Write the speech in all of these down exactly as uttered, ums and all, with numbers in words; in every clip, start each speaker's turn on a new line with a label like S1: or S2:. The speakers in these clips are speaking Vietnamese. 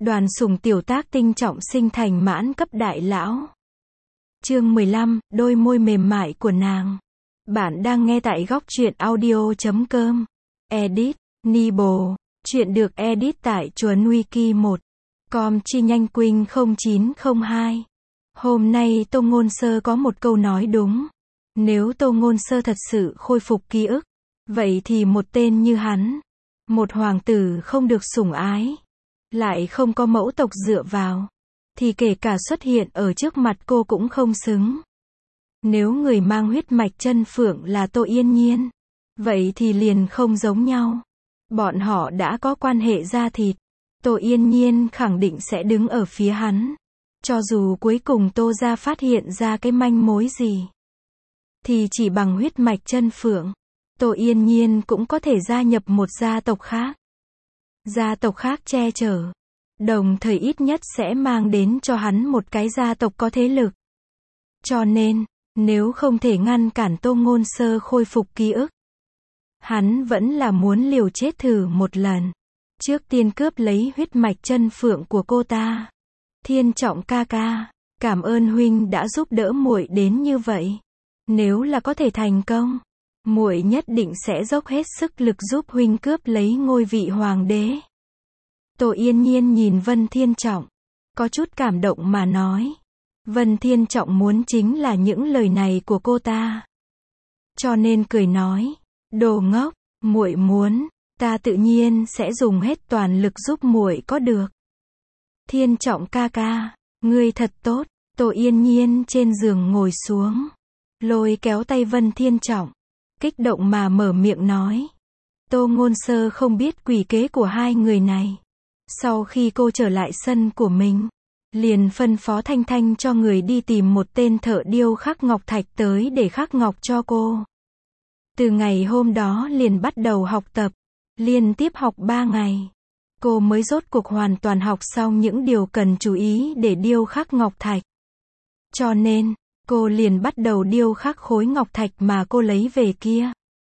S1: Đoàn Sùng tiểu tác tinh trọng sinh thành mãn cấp đại lão. Chương mười lăm, đôi môi mềm mại của nàng. Bạn đang nghe tại góc truyện audio chấm com. Edit, Nibo. Chuyện được edit tại Chuồn Wiki một. Com chi nhanh Quynh không chín không hai. Hôm nay Tô Ngôn Sơ có một câu nói đúng. Nếu Tô Ngôn Sơ thật sự khôi phục ký ức, vậy thì một tên như hắn, một hoàng tử không được sủng ái, lại không có mẫu tộc dựa vào, thì kể cả xuất hiện ở trước mặt cô cũng không xứng. Nếu người mang huyết mạch chân phượng là Tô Yên Nhiên, vậy thì liền không giống nhau. Bọn họ đã có quan hệ da thịt. Tô Yên Nhiên khẳng định sẽ đứng ở phía hắn. Cho dù cuối cùng Tô gia phát hiện ra cái manh mối gì, thì chỉ bằng huyết mạch chân phượng, Tô Yên Nhiên cũng có thể gia nhập một gia tộc khác. Gia tộc khác che chở, đồng thời ít nhất sẽ mang đến cho hắn một cái gia tộc có thế lực. Cho nên, nếu không thể ngăn cản Tô Ngôn Sơ khôi phục ký ức, hắn vẫn là muốn liều chết thử một lần. Trước tiên cướp lấy huyết mạch chân phượng của cô ta. Thiên Trọng ca ca, cảm ơn huynh đã giúp đỡ muội đến như vậy. Nếu là có thể thành công, muội nhất định sẽ dốc hết sức lực giúp huynh cướp lấy ngôi vị hoàng đế. Tô Yên Nhiên nhìn Vân Thiên Trọng, có chút cảm động mà nói. Vân Thiên Trọng muốn chính là những lời này của cô ta. Cho nên cười nói, đồ ngốc, muội muốn, ta tự nhiên sẽ dùng hết toàn lực giúp muội có được. Thiên Trọng ca ca, ngươi thật tốt. Tô Yên Nhiên trên giường ngồi xuống, lôi kéo tay Vân Thiên Trọng, kích động mà mở miệng nói. Tô Ngôn Sơ không biết quỷ kế của hai người này. Sau khi cô trở lại sân của mình, liền phân phó Thanh Thanh cho người đi tìm một tên thợ điêu khắc ngọc thạch tới để khắc ngọc cho cô. Từ ngày hôm đó liền bắt đầu học tập, liên tiếp học ba ngày. Cô mới rốt cuộc hoàn toàn học xong những điều cần chú ý để điêu khắc ngọc thạch. Cho nên, cô liền bắt đầu điêu khắc khối ngọc thạch mà cô lấy về kia.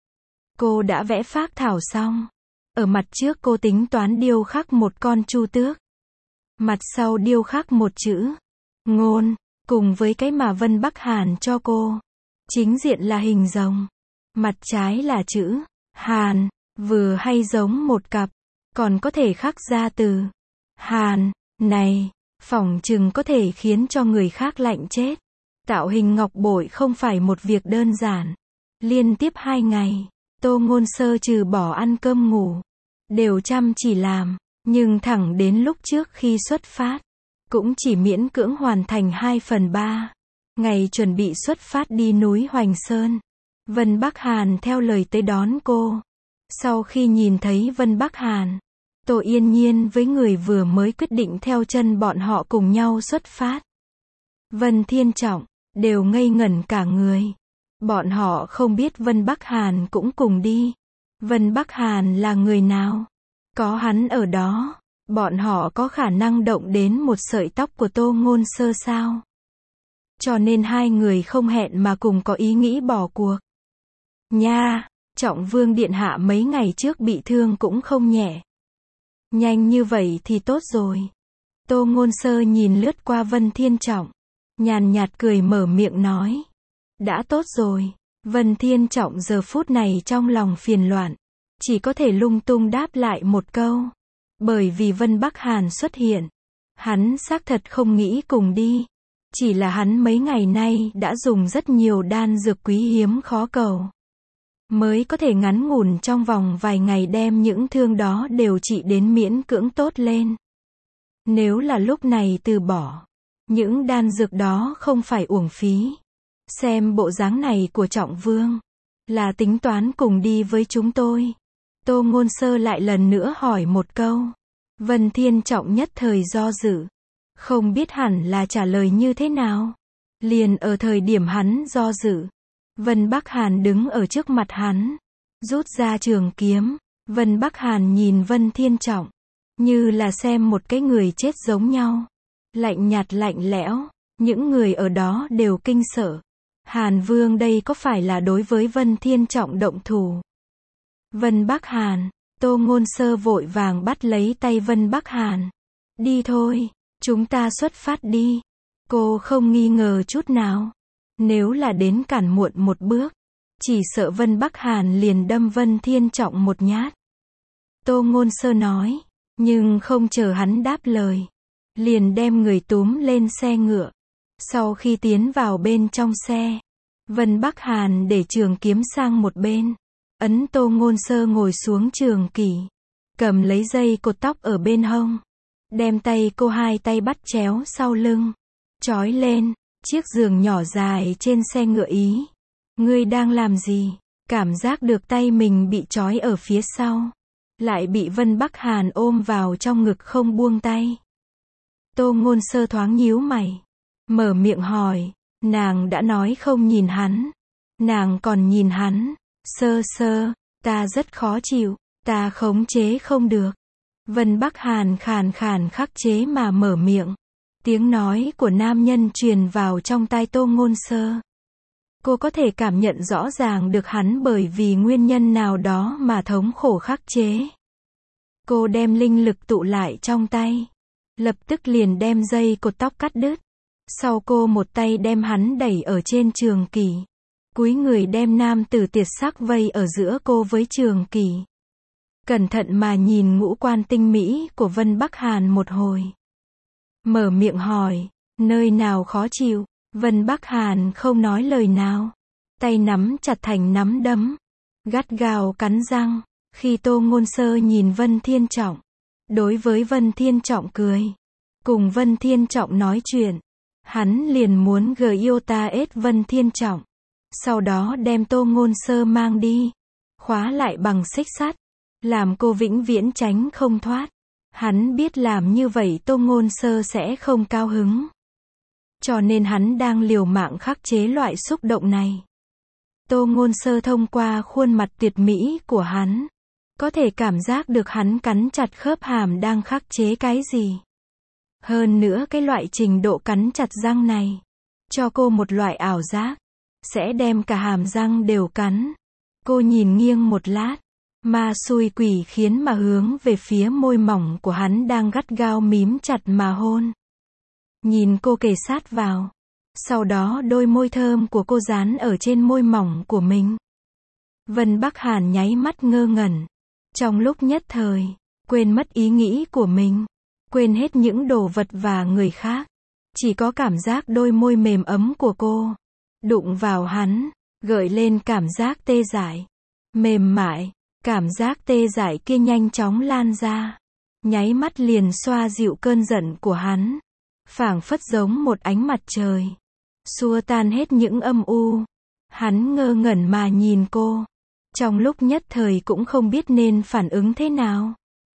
S1: Cô đã vẽ phác thảo xong. Ở mặt trước cô tính toán điêu khắc một con chu tước. Mặt sau điêu khắc một chữ ngôn, cùng với cái mà Vân Bắc Hàn cho cô. Chính diện là hình rồng, mặt trái là chữ Hàn, vừa hay giống một cặp. Còn có thể khắc ra từ Hàn này, phỏng chừng có thể khiến cho người khác lạnh chết. Tạo hình ngọc bội không phải một việc đơn giản. Liên tiếp hai ngày, Tô Ngôn Sơ trừ bỏ ăn cơm ngủ, đều chăm chỉ làm, nhưng thẳng đến lúc trước khi xuất phát, cũng chỉ miễn cưỡng hoàn thành hai phần ba. Ngày chuẩn bị xuất phát đi núi Hoành Sơn, Vân Bắc Hàn theo lời tới đón cô. Sau khi nhìn thấy Vân Bắc Hàn, Tô Yên Nhiên với người vừa mới quyết định theo chân bọn họ cùng nhau xuất phát. Vân Thiên Trọng, đều ngây ngẩn cả người. Bọn họ không biết Vân Bắc Hàn cũng cùng đi. Vân Bắc Hàn là người nào? Có hắn ở đó, bọn họ có khả năng động đến một sợi tóc của Tô Ngôn Sơ sao? Cho nên hai người không hẹn mà cùng có ý nghĩ bỏ cuộc. Nha, Trọng Vương điện hạ mấy ngày trước bị thương cũng không nhẹ. Nhanh như vậy thì tốt rồi. Tô Ngôn Sơ nhìn lướt qua Vân Thiên Trọng, nhàn nhạt cười mở miệng nói. Đã tốt rồi. Vân Thiên Trọng giờ phút này trong lòng phiền loạn, chỉ có thể lung tung đáp lại một câu. Bởi vì Vân Bắc Hàn xuất hiện, hắn xác thật không nghĩ cùng đi. Chỉ là hắn mấy ngày nay đã dùng rất nhiều đan dược quý hiếm khó cầu, mới có thể ngắn ngủn trong vòng vài ngày đem những thương đó đều trị đến miễn cưỡng tốt lên. Nếu là lúc này từ bỏ, những đan dược đó không phải uổng phí. Xem bộ dáng này của Trọng Vương, là tính toán cùng đi với chúng tôi. Tô Ngôn Sơ lại lần nữa hỏi một câu. Vân Thiên Trọng nhất thời do dự, không biết hẳn là trả lời như thế nào. Liền ở thời điểm hắn do dự, Vân Bắc Hàn đứng ở trước mặt hắn, rút ra trường kiếm. Vân Bắc Hàn nhìn Vân Thiên Trọng, như là xem một cái người chết giống nhau. Lạnh nhạt lạnh lẽo, những người ở đó đều kinh sợ. Hàn Vương đây có phải là đối với Vân Thiên Trọng động thủ? Vân Bắc Hàn, Tô Ngôn Sơ vội vàng bắt lấy tay Vân Bắc Hàn. Đi thôi, chúng ta xuất phát đi. Cô không nghi ngờ chút nào. Nếu là đến cản muộn một bước, chỉ sợ Vân Bắc Hàn liền đâm Vân Thiên Trọng một nhát. Tô Ngôn Sơ nói, nhưng không chờ hắn đáp lời, liền đem người túm lên xe ngựa. Sau khi tiến vào bên trong xe, Vân Bắc Hàn để trường kiếm sang một bên, ấn Tô Ngôn Sơ ngồi xuống trường kỷ, cầm lấy dây cột tóc ở bên hông, đem tay cô hai tay bắt chéo sau lưng, trói lên chiếc giường nhỏ dài trên xe ngựa. Ý, ngươi đang làm gì? Cảm giác được tay mình bị trói ở phía sau, lại bị Vân Bắc Hàn ôm vào trong ngực không buông tay. Tô Ngôn Sơ thoáng nhíu mày, mở miệng hỏi, nàng đã nói không nhìn hắn, nàng còn nhìn hắn. Sơ Sơ, ta rất khó chịu, ta khống chế không được. Vân Bắc Hàn khàn khàn khắc chế mà mở miệng. Tiếng nói của nam nhân truyền vào trong tai Tô Ngôn Sơ. Cô có thể cảm nhận rõ ràng được hắn bởi vì nguyên nhân nào đó mà thống khổ khắc chế. Cô đem linh lực tụ lại trong tay, lập tức liền đem dây cột tóc cắt đứt. Sau cô một tay đem hắn đẩy ở trên trường kỷ, cúi người đem nam tử tiệt sắc vây ở giữa cô với trường kỷ. Cẩn thận mà nhìn ngũ quan tinh mỹ của Vân Bắc Hàn một hồi. Mở miệng hỏi, nơi nào khó chịu? Vân Bắc Hàn không nói lời nào, tay nắm chặt thành nắm đấm, gắt gao cắn răng. Khi Tô Ngôn Sơ nhìn Vân Thiên Trọng, đối với Vân Thiên Trọng cười, cùng Vân Thiên Trọng nói chuyện, hắn liền muốn Giota ết Vân Thiên Trọng, sau đó đem Tô Ngôn Sơ mang đi, khóa lại bằng xích sắt, làm cô vĩnh viễn tránh không thoát. Hắn biết làm như vậy Tô Ngôn Sơ sẽ không cao hứng, cho nên hắn đang liều mạng khắc chế loại xúc động này. Tô Ngôn Sơ thông qua khuôn mặt tuyệt mỹ của hắn, có thể cảm giác được hắn cắn chặt khớp hàm đang khắc chế cái gì. Hơn nữa cái loại trình độ cắn chặt răng này, cho cô một loại ảo giác, sẽ đem cả hàm răng đều cắn. Cô nhìn nghiêng một lát, ma xui quỷ khiến mà hướng về phía môi mỏng của hắn đang gắt gao mím chặt mà hôn. Nhìn cô kề sát vào, sau đó đôi môi thơm của cô dán ở trên môi mỏng của mình. Vân Bắc Hàn nháy mắt ngơ ngẩn, trong lúc nhất thời, quên mất ý nghĩ của mình, quên hết những đồ vật và người khác, chỉ có cảm giác đôi môi mềm ấm của cô, đụng vào hắn, gợi lên cảm giác tê dại, mềm mại. Cảm giác tê dại kia nhanh chóng lan ra, nháy mắt liền xoa dịu cơn giận của hắn, phảng phất giống một ánh mặt trời, xua tan hết những âm u. Hắn ngơ ngẩn mà nhìn cô, trong lúc nhất thời cũng không biết nên phản ứng thế nào.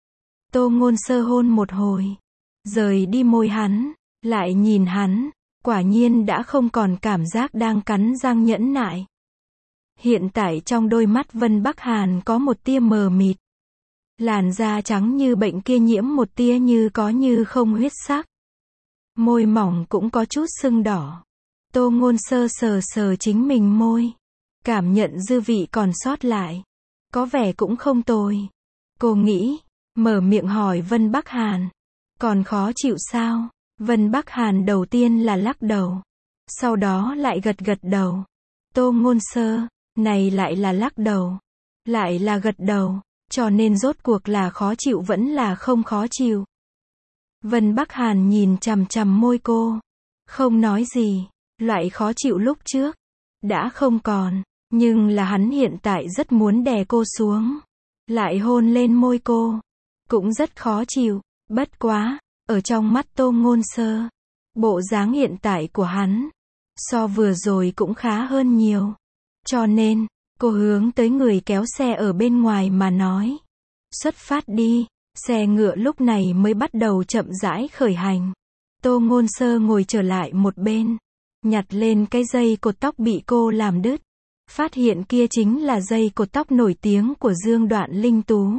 S1: Tô Ngôn Sơ hôn một hồi, rời đi môi hắn, lại nhìn hắn, quả nhiên đã không còn cảm giác đang cắn răng nhẫn nại. Hiện tại trong đôi mắt Vân Bắc Hàn có một tia mờ mịt. Làn da trắng như bệnh kia nhiễm một tia như có như không huyết sắc. Môi mỏng cũng có chút sưng đỏ. Tô Ngôn Sơ sờ sờ chính mình môi, cảm nhận dư vị còn sót lại, có vẻ cũng không tồi. Cô nghĩ, mở miệng hỏi Vân Bắc Hàn, còn khó chịu sao? Vân Bắc Hàn đầu tiên là lắc đầu, sau đó lại gật gật đầu. Tô Ngôn Sơ, này lại là lắc đầu, lại là gật đầu, cho nên rốt cuộc là khó chịu vẫn là không khó chịu. Vân Bắc Hàn nhìn chằm chằm môi cô, không nói gì. Loại khó chịu lúc trước đã không còn, nhưng là hắn hiện tại rất muốn đè cô xuống, lại hôn lên môi cô, cũng rất khó chịu. Bất quá, ở trong mắt Tô Ngôn Sơ, bộ dáng hiện tại của hắn so vừa rồi cũng khá hơn nhiều, cho nên cô hướng tới người kéo xe ở bên ngoài mà nói, xuất phát đi. Xe ngựa lúc này mới bắt đầu chậm rãi khởi hành. Tô Ngôn Sơ ngồi trở lại một bên, nhặt lên cái dây cột tóc bị cô làm đứt, phát hiện kia chính là dây cột tóc nổi tiếng của Dương Đoạn Linh Tú.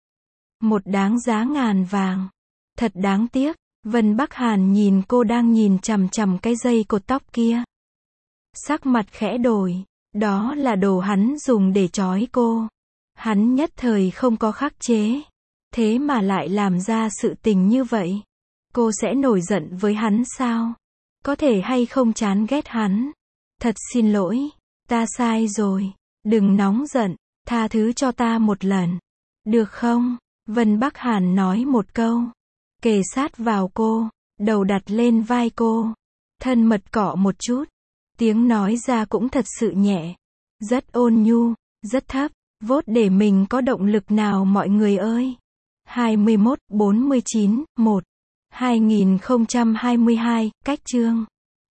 S1: Một đáng giá ngàn vàng. Thật đáng tiếc. Vân Bắc Hàn nhìn cô đang nhìn chằm chằm cái dây cột tóc kia, sắc mặt khẽ đổi. Đó là đồ hắn dùng để trói cô. Hắn nhất thời không có khắc chế, thế mà lại làm ra sự tình như vậy. Cô sẽ nổi giận với hắn sao? Có thể hay không chán ghét hắn? Thật xin lỗi. Ta sai rồi. Đừng nóng giận. Tha thứ cho ta một lần. Được không? Vân Bắc Hàn nói một câu. Kề sát vào cô. Đầu đặt lên vai cô. Thân mật cọ một chút. Tiếng nói ra cũng thật sự nhẹ. Rất ôn nhu. Rất thấp. Vốt để mình có động lực nào mọi người ơi. hai mươi mốt, bốn mươi chín, một. hai nghìn không trăm hai mươi hai, cách chương.